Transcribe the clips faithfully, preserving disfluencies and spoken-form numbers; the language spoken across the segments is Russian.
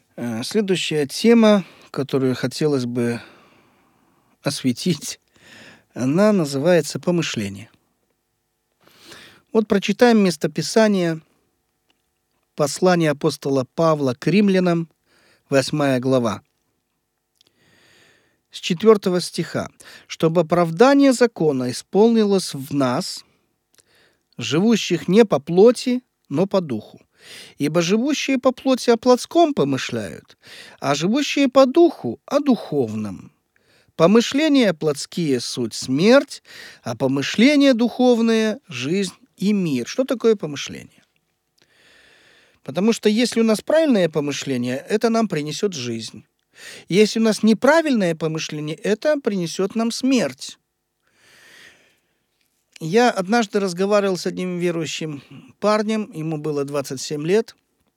Э, Следующая тема, которую хотелось бы осветить, она называется «Помышление». Вот прочитаем местописание послания апостола Павла к римлянам, восьмая глава, с четвёртого стиха. «Чтобы оправдание закона исполнилось в нас, живущих не по плоти, но по духу. Ибо живущие по плоти о плотском помышляют, а живущие по духу о духовном. Помышления плотские суть смерть, а помышления духовные жизнь и мир». Что такое помышление? Потому что если у нас правильное помышление, это нам принесет жизнь. Если у нас неправильное помышление, это принесет нам смерть. Я однажды разговаривал с одним верующим парнем, ему было двадцать семь лет.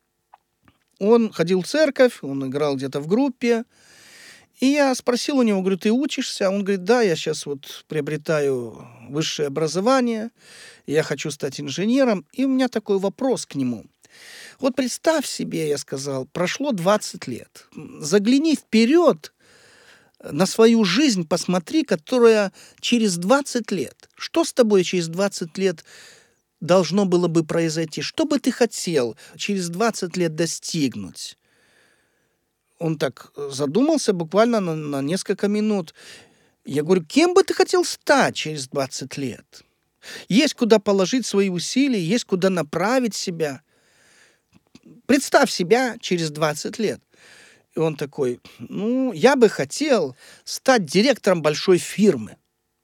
Он ходил в церковь, он играл где-то в группе. И я спросил у него, говорю, ты учишься? Он говорит, да, я сейчас вот приобретаю высшее образование, я хочу стать инженером. И у меня такой вопрос к нему. Вот представь себе, я сказал, прошло двадцать лет. Загляни вперед на свою жизнь, посмотри, которая через двадцать лет. Что с тобой через двадцать лет должно было бы произойти? Что бы ты хотел через двадцать лет достигнуть? Он так задумался буквально на, на несколько минут. Я говорю, кем бы ты хотел стать через двадцать лет? Есть куда положить свои усилия, есть куда направить себя. Представь себя через двадцать лет. И он такой, ну, я бы хотел стать директором большой фирмы.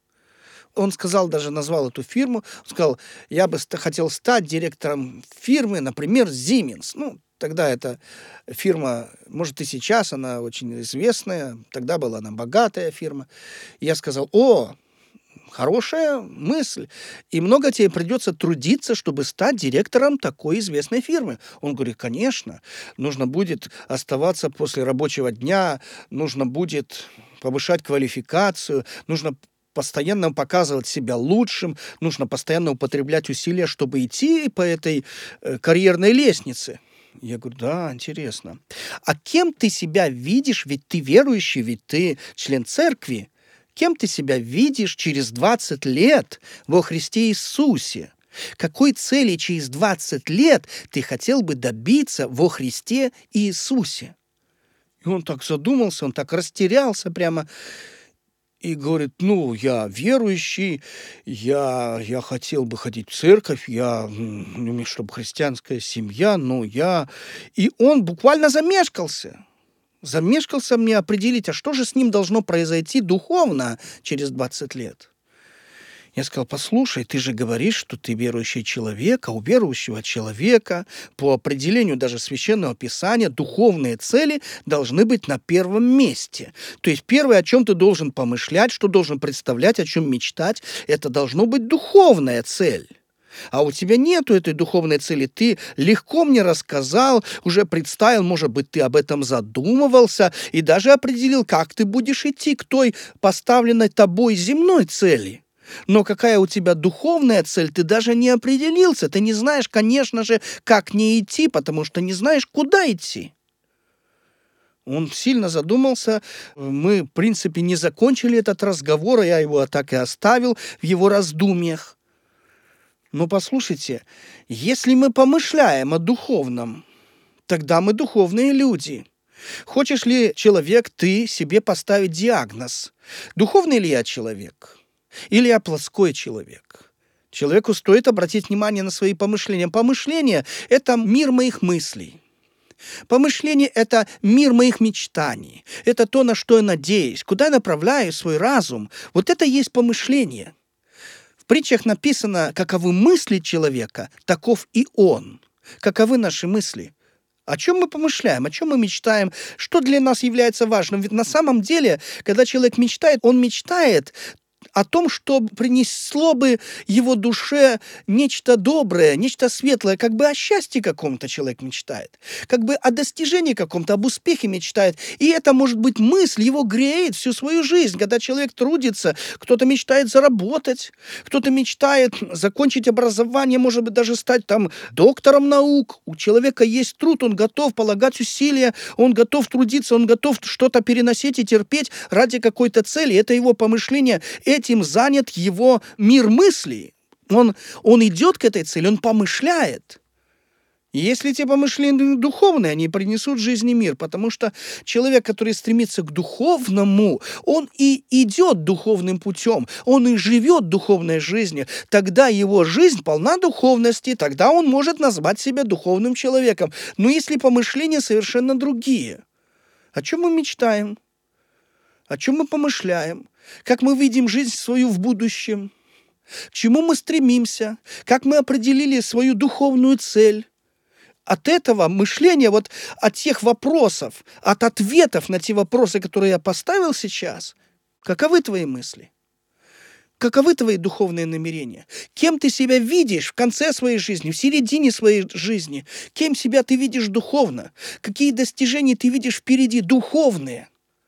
Он сказал, даже назвал эту фирму, он сказал, я бы хотел стать директором фирмы, например, Siemens. Ну, тогда эта фирма, может и сейчас она очень известная, тогда была она богатая фирма. Я сказал, о, хорошая мысль. И много тебе придется трудиться, чтобы стать директором такой известной фирмы. Он говорит, конечно, нужно будет оставаться после рабочего дня, нужно будет повышать квалификацию, нужно постоянно показывать себя лучшим, нужно постоянно употреблять усилия, чтобы идти по этой э, карьерной лестнице. Я говорю, да, интересно. А кем ты себя видишь? Ведь ты верующий, ведь ты член церкви. Кем ты себя видишь через двадцать лет во Христе Иисусе? Какой цели через двадцать лет ты хотел бы добиться во Христе Иисусе? И он так задумался, он так растерялся прямо. И говорит, ну, я верующий, я, я хотел бы ходить в церковь, я, ну, чтобы христианская семья, ну, я... И он буквально замешкался. Замешкался мне определить, а что же с ним должно произойти духовно через двадцать лет. Я сказал, послушай, ты же говоришь, что ты верующий человек, а у верующего человека по определению даже Священного Писания духовные цели должны быть на первом месте. То есть первое, о чем ты должен помышлять, что должен представлять, о чем мечтать, это должно быть духовная цель. А у тебя нету этой духовной цели. Ты легко мне рассказал, уже представил, может быть, ты об этом задумывался и даже определил, как ты будешь идти к той поставленной тобой земной цели. Но какая у тебя духовная цель, ты даже не определился. Ты не знаешь, конечно же, как не идти, потому что не знаешь, куда идти. Он сильно задумался. Мы, в принципе, не закончили этот разговор, я его так и оставил в его раздумьях. Но послушайте, если мы помышляем о духовном, тогда мы духовные люди. Хочешь ли человек, ты себе поставить диагноз? Духовный ли я человек? Или я плотской человек? Человеку стоит обратить внимание на свои помышления. Помышления – это мир моих мыслей. Помышление – это мир моих мечтаний. Это то, на что я надеюсь, куда я направляю свой разум. Вот это и есть помышление. В притчах написано, каковы мысли человека, таков и он. Каковы наши мысли? О чем мы помышляем, о чем мы мечтаем, что для нас является важным? Ведь на самом деле, когда человек мечтает, он мечтает о том, что принесло бы его душе нечто доброе, нечто светлое, как бы о счастье каком-то человек мечтает, как бы о достижении каком-то, об успехе мечтает. И это, может быть, мысль его греет всю свою жизнь, когда человек трудится, кто-то мечтает заработать, кто-то мечтает закончить образование, может быть, даже стать там доктором наук. У человека есть труд, он готов полагать усилия, он готов трудиться, он готов что-то переносить и терпеть ради какой-то цели. Это его помышление, этим занят его мир мыслей. Он, он идет к этой цели, он помышляет. И если эти помышления духовные, они принесут жизни мир, потому что человек, который стремится к духовному, он и идет духовным путем, он и живет духовной жизнью. Тогда его жизнь полна духовности, тогда он может назвать себя духовным человеком. Но если помышления совершенно другие, о чем мы мечтаем? О чем мы помышляем? Как мы видим жизнь свою в будущем? К чему мы стремимся? Как мы определили свою духовную цель? От этого мышления, вот от тех вопросов, от ответов на те вопросы, которые я поставил сейчас, каковы твои мысли? Каковы твои духовные намерения? Кем ты себя видишь в конце своей жизни, в середине своей жизни? Кем себя ты видишь духовно? Какие достижения ты видишь впереди духовные?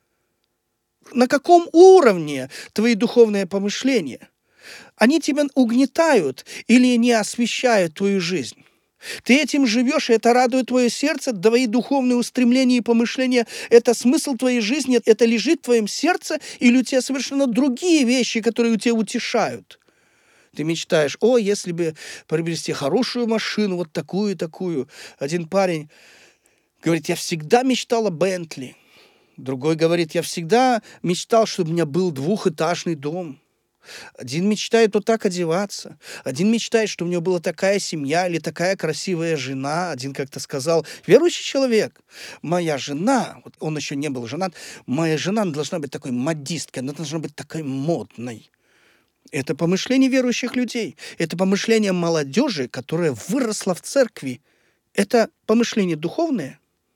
На каком уровне твои духовные помышления? Они тебя угнетают или не освещают твою жизнь? Ты этим живешь, и это радует твое сердце, твои духовные устремления и помышления, это смысл твоей жизни, это лежит в твоем сердце, или у тебя совершенно другие вещи, которые у тебя утешают? Ты мечтаешь, о, если бы приобрести хорошую машину, вот такую и такую. Один парень говорит, я всегда мечтал о Бентли. Другой говорит, я всегда мечтал, чтобы у меня был двухэтажный дом. Один мечтает вот так одеваться. Один мечтает, что у него была такая семья или такая красивая жена. Один как-то сказал, верующий человек, моя жена, вот он еще не был женат, моя жена должна быть такой модисткой, она должна быть такой модной. Это помышление верующих людей. Это помышление молодежи, которая выросла в церкви. Это помышление духовное.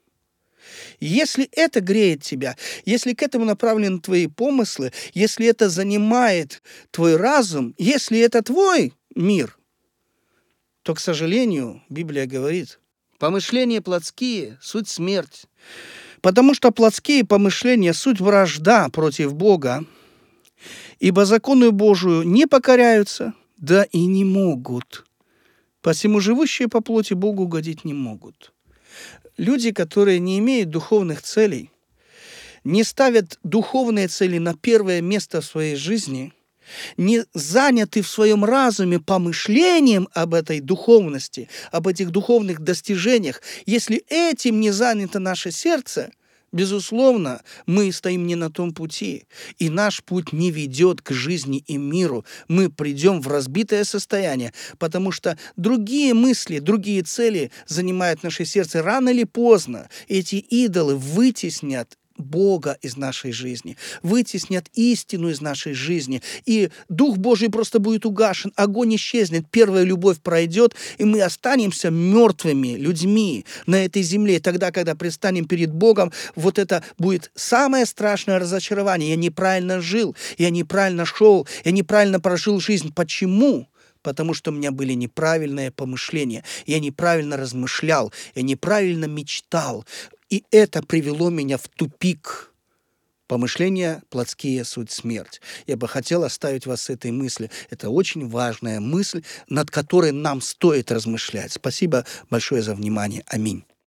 Если это греет тебя, если к этому направлены твои помыслы, если это занимает твой разум, если это твой мир, то, к сожалению, Библия говорит, помышления плотские – суть смерть. Потому что плотские помышления – суть вражда против Бога, ибо закону Божию не покоряются, да и не могут. Посему живущие по плоти Богу угодить не могут. Люди, которые не имеют духовных целей, не ставят духовные цели на первое место в своей жизни, не заняты в своем разуме помышлением об этой духовности, об этих духовных достижениях, если этим не занято наше сердце, безусловно, мы стоим не на том пути, и наш путь не ведет к жизни и миру. Мы придем в разбитое состояние, потому что другие мысли, другие цели занимают наше сердце. Рано или поздно эти идолы вытеснят Бога из нашей жизни, вытеснят истину из нашей жизни, и Дух Божий просто будет угашен, огонь исчезнет, первая любовь пройдет, и мы останемся мертвыми людьми на этой земле. И тогда, когда предстанем перед Богом, вот это будет самое страшное разочарование. Я неправильно жил, я неправильно шел, я неправильно прожил жизнь. Почему? Потому что у меня были неправильные помышления. Я неправильно размышлял, я неправильно мечтал. И это привело меня в тупик. Помышления плотские – суть смерть. Я бы хотел оставить вас с этой мыслью. Это очень важная мысль, над которой нам стоит размышлять. Спасибо большое за внимание. Аминь.